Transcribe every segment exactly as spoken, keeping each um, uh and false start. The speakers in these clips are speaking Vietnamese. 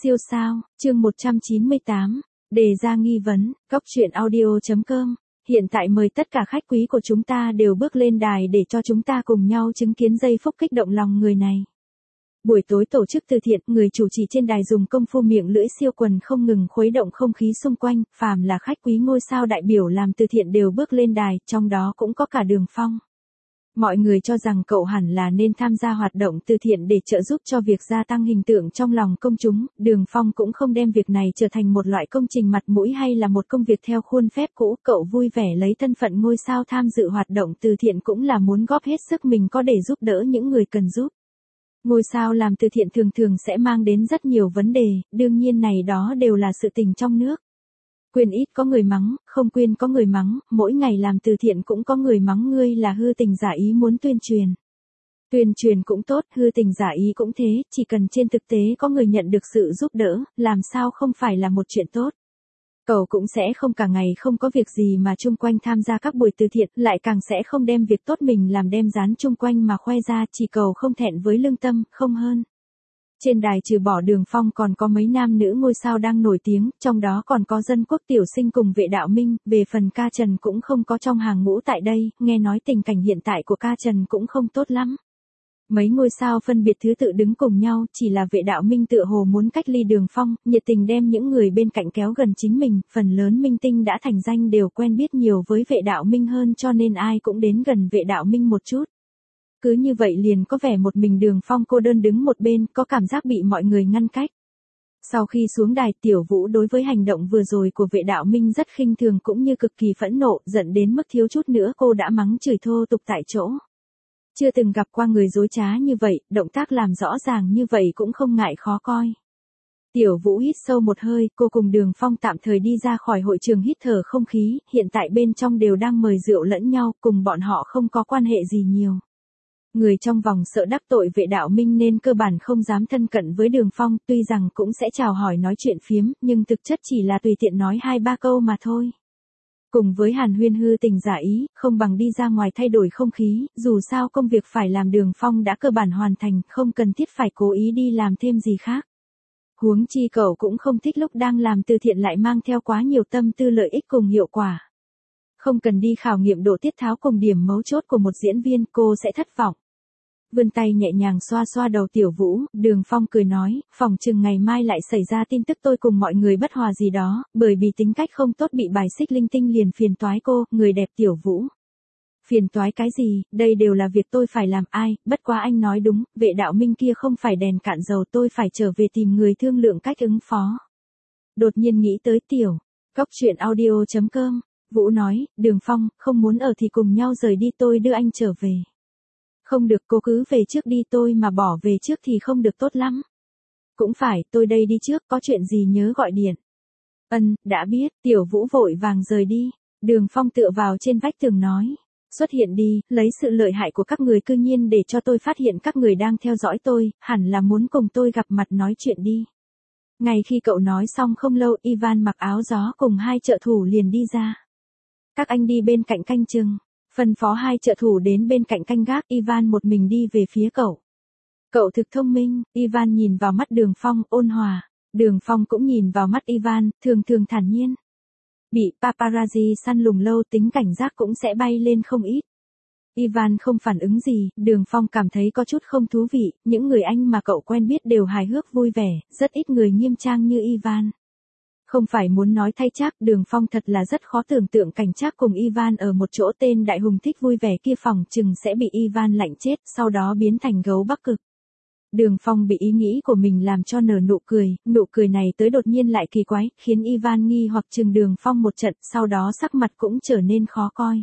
Siêu sao, chương một trăm chín mươi tám, đề ra nghi vấn, góc truyện audio.com. Hiện tại mời tất cả khách quý của chúng ta đều bước lên đài để cho chúng ta cùng nhau chứng kiến giây phút kích động lòng người này. Buổi tối tổ chức từ thiện, người chủ trì trên đài dùng công phu miệng lưỡi siêu quần không ngừng khuấy động không khí xung quanh, phàm là khách quý ngôi sao đại biểu làm từ thiện đều bước lên đài, trong đó cũng có cả Đường Phong. Mọi người cho rằng cậu hẳn là nên tham gia hoạt động từ thiện để trợ giúp cho việc gia tăng hình tượng trong lòng công chúng, Đường Phong cũng không đem việc này trở thành một loại công trình mặt mũi hay là một công việc theo khuôn phép cũ, cậu vui vẻ lấy thân phận ngôi sao tham dự hoạt động từ thiện cũng là muốn góp hết sức mình có để giúp đỡ những người cần giúp. Ngôi sao làm từ thiện thường thường sẽ mang đến rất nhiều vấn đề, đương nhiên này đó đều là sự tình trong nước. Quyên ít có người mắng, không quyên có người mắng, mỗi ngày làm từ thiện cũng có người mắng ngươi là hư tình giả ý muốn tuyên truyền. Tuyên truyền cũng tốt, hư tình giả ý cũng thế, chỉ cần trên thực tế có người nhận được sự giúp đỡ, làm sao không phải là một chuyện tốt. Cậu cũng sẽ không cả ngày không có việc gì mà chung quanh tham gia các buổi từ thiện, lại càng sẽ không đem việc tốt mình làm đem dán chung quanh mà khoe ra, chỉ cầu không thẹn với lương tâm, không hơn. Trên đài trừ bỏ Đường Phong còn có mấy nam nữ ngôi sao đang nổi tiếng, trong đó còn có Dân Quốc Tiểu Sinh cùng Vệ Đạo Minh, về phần Ca Trần cũng không có trong hàng ngũ tại đây, nghe nói tình cảnh hiện tại của Ca Trần cũng không tốt lắm. Mấy ngôi sao phân biệt thứ tự đứng cùng nhau, chỉ là Vệ Đạo Minh tựa hồ muốn cách ly Đường Phong, nhiệt tình đem những người bên cạnh kéo gần chính mình, phần lớn minh tinh đã thành danh đều quen biết nhiều với Vệ Đạo Minh hơn cho nên ai cũng đến gần Vệ Đạo Minh một chút. Cứ như vậy liền có vẻ một mình Đường Phong cô đơn đứng một bên, có cảm giác bị mọi người ngăn cách. Sau khi xuống đài, Tiểu Vũ đối với hành động vừa rồi của Vệ Đạo Minh rất khinh thường cũng như cực kỳ phẫn nộ, giận đến mức thiếu chút nữa cô đã mắng chửi thô tục tại chỗ. Chưa từng gặp qua người dối trá như vậy, động tác làm rõ ràng như vậy cũng không ngại khó coi. Tiểu Vũ hít sâu một hơi, cô cùng Đường Phong tạm thời đi ra khỏi hội trường hít thở không khí, hiện tại bên trong đều đang mời rượu lẫn nhau, cùng bọn họ không có quan hệ gì nhiều. Người trong vòng sợ đắc tội Vệ Đạo Minh nên cơ bản không dám thân cận với Đường Phong, tuy rằng cũng sẽ chào hỏi nói chuyện phiếm, nhưng thực chất chỉ là tùy tiện nói hai ba câu mà thôi. Cùng với hàn huyên hư tình giả ý, không bằng đi ra ngoài thay đổi không khí, dù sao công việc phải làm Đường Phong đã cơ bản hoàn thành, không cần thiết phải cố ý đi làm thêm gì khác. Huống chi cậu cũng không thích lúc đang làm từ thiện lại mang theo quá nhiều tâm tư lợi ích cùng hiệu quả. Không cần đi khảo nghiệm độ tiết tháo cùng điểm mấu chốt của một diễn viên, cô sẽ thất vọng. Vươn tay nhẹ nhàng xoa xoa đầu Tiểu Vũ, Đường Phong cười nói, phòng chừng ngày mai lại xảy ra tin tức tôi cùng mọi người bất hòa gì đó, bởi vì tính cách không tốt bị bài xích linh tinh liền phiền toái cô, người đẹp Tiểu Vũ. Phiền toái cái gì, đây đều là việc tôi phải làm ai, bất quá anh nói đúng, Vệ Đạo Minh kia không phải đèn cạn dầu tôi phải trở về tìm người thương lượng cách ứng phó. Đột nhiên nghĩ tới Tiểu, góc truyện audio.com, Vũ nói, Đường Phong, không muốn ở thì cùng nhau rời đi tôi đưa anh trở về. Không được cô cứ về trước đi tôi mà bỏ về trước thì không được tốt lắm. Cũng phải, tôi đây đi trước, có chuyện gì nhớ gọi điện. Ân, đã biết, Tiểu Vũ vội vàng rời đi. Đường Phong tựa vào trên vách tường nói. Xuất hiện đi, lấy sự lợi hại của các người cư nhiên để cho tôi phát hiện các người đang theo dõi tôi, hẳn là muốn cùng tôi gặp mặt nói chuyện đi. Ngay khi cậu nói xong không lâu, Ivan mặc áo gió cùng hai trợ thủ liền đi ra. Các anh đi bên cạnh canh chừng. Phân phó hai trợ thủ đến bên cạnh canh gác, Ivan một mình đi về phía cậu. Cậu thực thông minh, Ivan nhìn vào mắt Đường Phong, ôn hòa. Đường Phong cũng nhìn vào mắt Ivan, thường thường thản nhiên. Bị paparazzi săn lùng lâu tính cảnh giác cũng sẽ bay lên không ít. Ivan không phản ứng gì, Đường Phong cảm thấy có chút không thú vị, những người anh mà cậu quen biết đều hài hước vui vẻ, rất ít người nghiêm trang như Ivan. Không phải muốn nói thay Trác, Đường Phong thật là rất khó tưởng tượng cảnh Trác cùng Ivan ở một chỗ tên đại hùng thích vui vẻ kia phòng chừng sẽ bị Ivan lạnh chết, sau đó biến thành gấu Bắc Cực. Đường Phong bị ý nghĩ của mình làm cho nở nụ cười, nụ cười này tới đột nhiên lại kỳ quái, khiến Ivan nghi hoặc chừng Đường Phong một trận, sau đó sắc mặt cũng trở nên khó coi.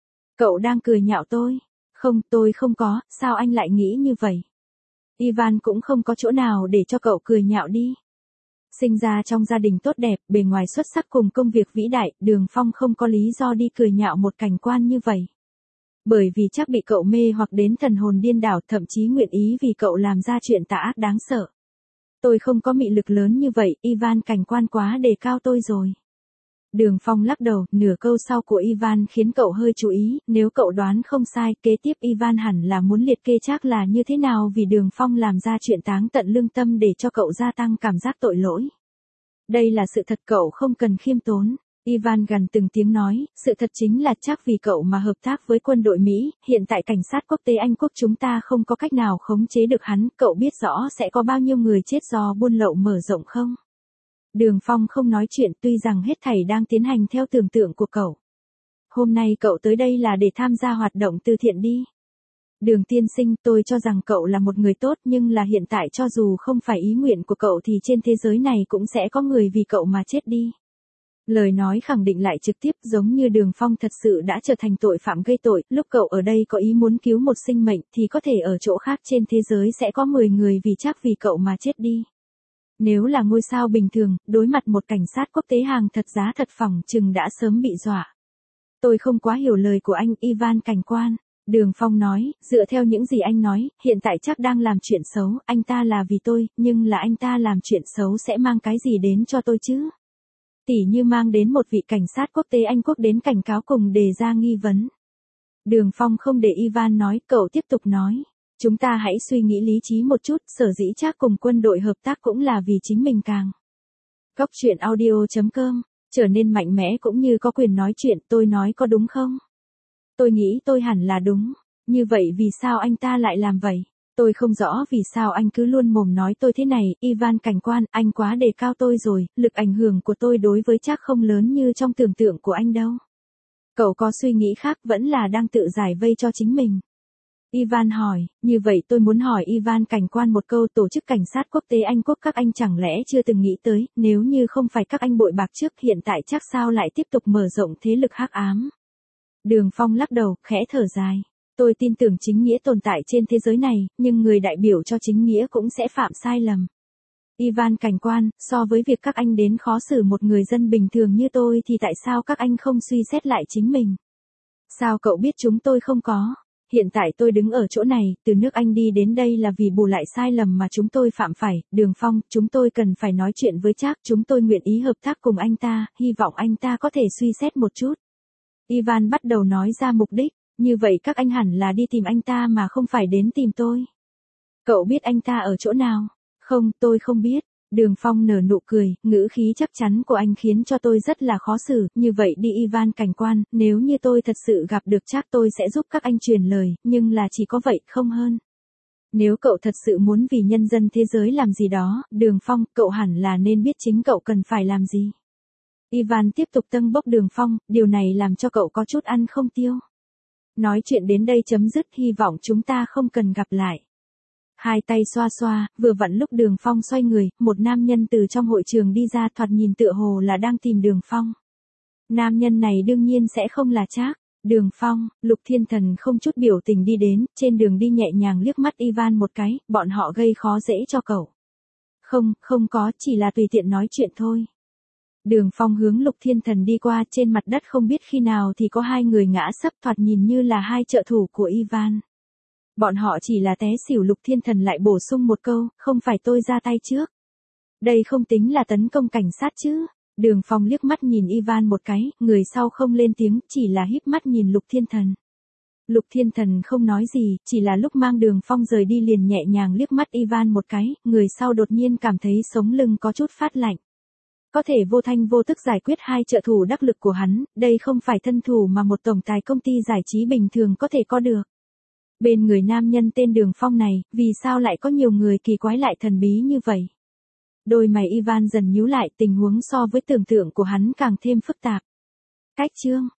Cậu đang cười nhạo tôi? Không, tôi không có, sao anh lại nghĩ như vậy? Ivan cũng không có chỗ nào để cho cậu cười nhạo đi. Sinh ra trong gia đình tốt đẹp, bề ngoài xuất sắc cùng công việc vĩ đại, Đường Phong không có lý do đi cười nhạo một cảnh quan như vậy. Bởi vì chắc bị cậu mê hoặc đến thần hồn điên đảo, thậm chí nguyện ý vì cậu làm ra chuyện tà ác đáng sợ. Tôi không có mị lực lớn như vậy, Ivan cảnh quan quá đề cao tôi rồi. Đường Phong lắc đầu, nửa câu sau của Ivan khiến cậu hơi chú ý, nếu cậu đoán không sai, kế tiếp Ivan hẳn là muốn liệt kê chắc là như thế nào vì Đường Phong làm ra chuyện táng tận lương tâm để cho cậu gia tăng cảm giác tội lỗi. Đây là sự thật, cậu không cần khiêm tốn. Ivan gần từng tiếng nói, sự thật chính là chắc vì cậu mà hợp tác với quân đội Mỹ, hiện tại cảnh sát quốc tế Anh quốc chúng ta không có cách nào khống chế được hắn, cậu biết rõ sẽ có bao nhiêu người chết do buôn lậu mở rộng không? Đường Phong không nói chuyện tuy rằng hết thảy đang tiến hành theo tưởng tượng của cậu. Hôm nay cậu tới đây là để tham gia hoạt động từ thiện đi. Đường tiên sinh, tôi cho rằng cậu là một người tốt nhưng là hiện tại cho dù không phải ý nguyện của cậu thì trên thế giới này cũng sẽ có người vì cậu mà chết đi. Lời nói khẳng định lại trực tiếp giống như Đường Phong thật sự đã trở thành tội phạm gây tội, lúc cậu ở đây có ý muốn cứu một sinh mệnh thì có thể ở chỗ khác trên thế giới sẽ có mười người vì chắc vì cậu mà chết đi. Nếu là ngôi sao bình thường, đối mặt một cảnh sát quốc tế hàng thật giá thật phỏng chừng đã sớm bị dọa. Tôi không quá hiểu lời của anh, Ivan cảnh quan. Đường Phong nói, dựa theo những gì anh nói, hiện tại chắc đang làm chuyện xấu, anh ta là vì tôi, nhưng là anh ta làm chuyện xấu sẽ mang cái gì đến cho tôi chứ? Tỉ như mang đến một vị cảnh sát quốc tế Anh quốc đến cảnh cáo cùng đề ra nghi vấn. Đường Phong không để Ivan nói, cậu tiếp tục nói. Chúng ta hãy suy nghĩ lý trí một chút, sở dĩ chắc cùng quân đội hợp tác cũng là vì chính mình càng. Góc truyện audio chấm com, trở nên mạnh mẽ cũng như có quyền nói chuyện, tôi nói có đúng không? Tôi nghĩ tôi hẳn là đúng, như vậy vì sao anh ta lại làm vậy? Tôi không rõ vì sao anh cứ luôn mồm nói tôi thế này, Ivan cảnh quan, anh quá đề cao tôi rồi, lực ảnh hưởng của tôi đối với chắc không lớn như trong tưởng tượng của anh đâu. Cậu có suy nghĩ khác vẫn là đang tự giải vây cho chính mình. Ivan hỏi, như vậy tôi muốn hỏi Ivan cảnh quan một câu, tổ chức cảnh sát quốc tế Anh quốc các anh chẳng lẽ chưa từng nghĩ tới, nếu như không phải các anh bội bạc trước hiện tại chắc sao lại tiếp tục mở rộng thế lực hắc ám. Đường Phong lắc đầu, khẽ thở dài. Tôi tin tưởng chính nghĩa tồn tại trên thế giới này, nhưng người đại biểu cho chính nghĩa cũng sẽ phạm sai lầm. Ivan cảnh quan, so với việc các anh đến khó xử một người dân bình thường như tôi thì tại sao các anh không suy xét lại chính mình? Sao cậu biết chúng tôi không có? Hiện tại tôi đứng ở chỗ này, từ nước Anh đi đến đây là vì bù lại sai lầm mà chúng tôi phạm phải. Đường Phong, chúng tôi cần phải nói chuyện với Trác, chúng tôi nguyện ý hợp tác cùng anh ta, hy vọng anh ta có thể suy xét một chút. Ivan bắt đầu nói ra mục đích, như vậy các anh hẳn là đi tìm anh ta mà không phải đến tìm tôi. Cậu biết anh ta ở chỗ nào? Không, tôi không biết. Đường Phong nở nụ cười, ngữ khí chắc chắn của anh khiến cho tôi rất là khó xử, như vậy đi Ivan cảnh quan, nếu như tôi thật sự gặp được chắc tôi sẽ giúp các anh truyền lời, nhưng là chỉ có vậy, không hơn. Nếu cậu thật sự muốn vì nhân dân thế giới làm gì đó, Đường Phong, cậu hẳn là nên biết chính cậu cần phải làm gì. Ivan tiếp tục tâng bốc Đường Phong, điều này làm cho cậu có chút ăn không tiêu. Nói chuyện đến đây chấm dứt, hy vọng chúng ta không cần gặp lại. Hai tay xoa xoa, vừa vặn lúc Đường Phong xoay người, một nam nhân từ trong hội trường đi ra, thoạt nhìn tựa hồ là đang tìm Đường Phong. Nam nhân này đương nhiên sẽ không là Trác. Đường Phong, Lục Thiên Thần không chút biểu tình đi đến, trên đường đi nhẹ nhàng liếc mắt Ivan một cái, bọn họ gây khó dễ cho cậu. Không, không có, chỉ là tùy tiện nói chuyện thôi. Đường Phong hướng Lục Thiên Thần đi qua, trên mặt đất không biết khi nào thì có hai người ngã sấp, thoạt nhìn như là hai trợ thủ của Ivan. Bọn họ chỉ là té xỉu. Lục Thiên Thần lại bổ sung một câu, không phải tôi ra tay trước. Đây không tính là tấn công cảnh sát chứ. Đường Phong liếc mắt nhìn Ivan một cái, người sau không lên tiếng, chỉ là híp mắt nhìn Lục Thiên Thần. Lục Thiên Thần không nói gì, chỉ là lúc mang Đường Phong rời đi liền nhẹ nhàng liếc mắt Ivan một cái, người sau đột nhiên cảm thấy sống lưng có chút phát lạnh. Có thể vô thanh vô tức giải quyết hai trợ thủ đắc lực của hắn, đây không phải thân thủ mà một tổng tài công ty giải trí bình thường có thể có được. Bên người nam nhân tên Đường Phong này, vì sao lại có nhiều người kỳ quái lại thần bí như vậy? Đôi mày Ivan dần nhíu lại, tình huống so với tưởng tượng của hắn càng thêm phức tạp. Cách chương